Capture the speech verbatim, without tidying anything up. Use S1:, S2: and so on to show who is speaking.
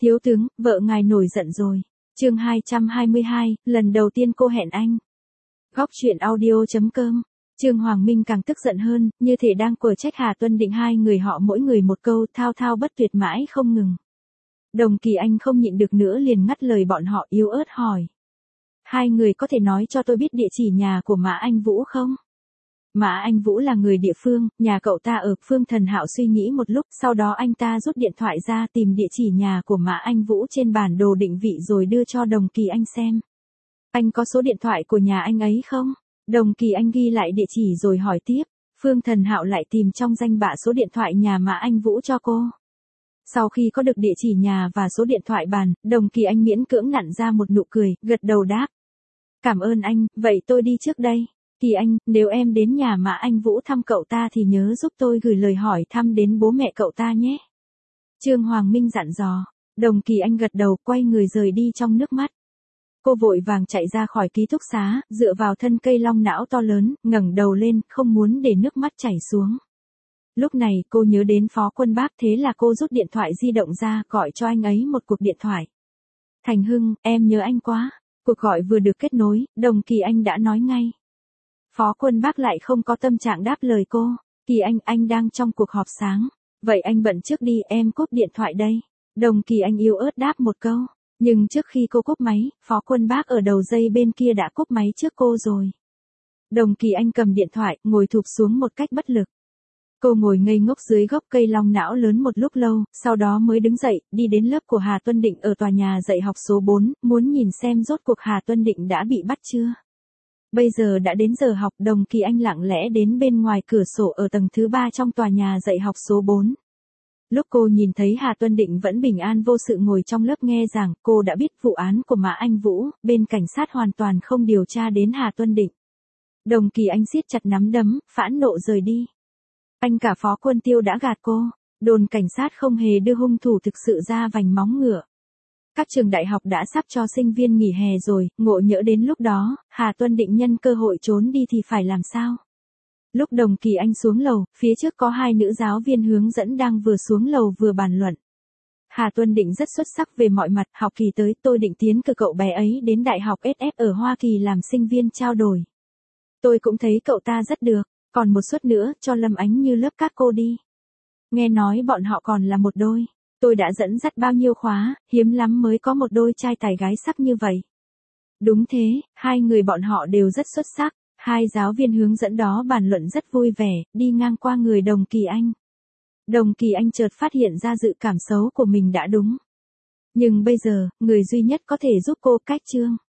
S1: Thiếu tướng, vợ ngài nổi giận rồi. Chương hai trăm hai mươi hai, lần đầu tiên cô hẹn anh. Góc truyện audio chấm com. Trương Hoàng Minh càng tức giận hơn, như thể đang quở trách Hà Tuân Định, hai người họ mỗi người một câu, thao thao bất tuyệt mãi không ngừng. Đồng Kỳ Anh không nhịn được nữa liền ngắt lời bọn họ, yếu ớt hỏi. Hai người có thể nói cho tôi biết địa chỉ nhà của Mã Anh Vũ không? Mã Anh Vũ là người địa phương, nhà cậu ta ở. Phương Thần Hạo suy nghĩ một lúc, sau đó anh ta rút điện thoại ra tìm địa chỉ nhà của Mã Anh Vũ trên bản đồ định vị rồi đưa cho Đồng Kỳ Anh xem. Anh có số điện thoại của nhà anh ấy không? Đồng Kỳ Anh ghi lại địa chỉ rồi hỏi tiếp. Phương Thần Hạo lại tìm trong danh bạ số điện thoại nhà Mã Anh Vũ cho cô. Sau khi có được địa chỉ nhà và số điện thoại bàn, Đồng Kỳ Anh miễn cưỡng nặn ra một nụ cười, gật đầu đáp. Cảm ơn anh, vậy tôi đi trước đây. Kỳ Anh, nếu em đến nhà Mã Anh Vũ thăm cậu ta thì nhớ giúp tôi gửi lời hỏi thăm đến bố mẹ cậu ta nhé. Trương Hoàng Minh dặn dò. Đồng Kỳ Anh gật đầu, quay người rời đi trong nước mắt. Cô vội vàng chạy ra khỏi ký túc xá, dựa vào thân cây long não to lớn, ngẩng đầu lên, không muốn để nước mắt chảy xuống. Lúc này cô nhớ đến Phó Quân Bác, thế là cô rút điện thoại di động ra, gọi cho anh ấy một cuộc điện thoại. Thành Hưng, em nhớ anh quá. Cuộc gọi vừa được kết nối, Đồng Kỳ Anh đã nói ngay. Phó Quân Bác lại không có tâm trạng đáp lời cô. Kỳ Anh, anh đang trong cuộc họp sáng. Vậy anh bận trước đi, em cúp điện thoại đây. Đồng Kỳ Anh yếu ớt đáp một câu. Nhưng trước khi cô cúp máy, Phó Quân Bác ở đầu dây bên kia đã cúp máy trước cô rồi. Đồng Kỳ Anh cầm điện thoại, ngồi thụp xuống một cách bất lực. Cô ngồi ngây ngốc dưới gốc cây long não lớn một lúc lâu, sau đó mới đứng dậy, đi đến lớp của Hà Tuân Định ở tòa nhà dạy học số bốn, muốn nhìn xem rốt cuộc Hà Tuân Định đã bị bắt chưa. Bây giờ đã đến giờ học, Đồng Kỳ Anh lặng lẽ đến bên ngoài cửa sổ ở tầng thứ ba trong tòa nhà dạy học số bốn. Lúc cô nhìn thấy Hà Tuân Định vẫn bình an vô sự ngồi trong lớp nghe giảng, cô đã biết vụ án của Mã Anh Vũ, bên cảnh sát hoàn toàn không điều tra đến Hà Tuân Định. Đồng Kỳ Anh siết chặt nắm đấm, phẫn nộ rời đi. Anh cả Phó Quân Tiêu đã gạt cô, đồn cảnh sát không hề đưa hung thủ thực sự ra vành móng ngựa. Các trường đại học đã sắp cho sinh viên nghỉ hè rồi, ngộ nhỡ đến lúc đó, Hà Tuân Định nhân cơ hội trốn đi thì phải làm sao? Lúc Đồng Kỳ Anh xuống lầu, phía trước có hai nữ giáo viên hướng dẫn đang vừa xuống lầu vừa bàn luận. Hà Tuân Định rất xuất sắc về mọi mặt, học kỳ tới tôi định tiến cử cậu bé ấy đến Đại học ét ép ở Hoa Kỳ làm sinh viên trao đổi. Tôi cũng thấy cậu ta rất được, còn một suất nữa cho Lâm Ánh như lớp các cô đi. Nghe nói bọn họ còn là một đôi. Tôi đã dẫn dắt bao nhiêu khóa, hiếm lắm mới có một đôi trai tài gái sắc như vậy. Đúng thế, hai người bọn họ đều rất xuất sắc. Hai giáo viên hướng dẫn đó bàn luận rất vui vẻ, đi ngang qua người Đồng Kỳ Anh. Đồng Kỳ Anh chợt phát hiện ra dự cảm xấu của mình đã đúng. Nhưng bây giờ, người duy nhất có thể giúp cô cách Trương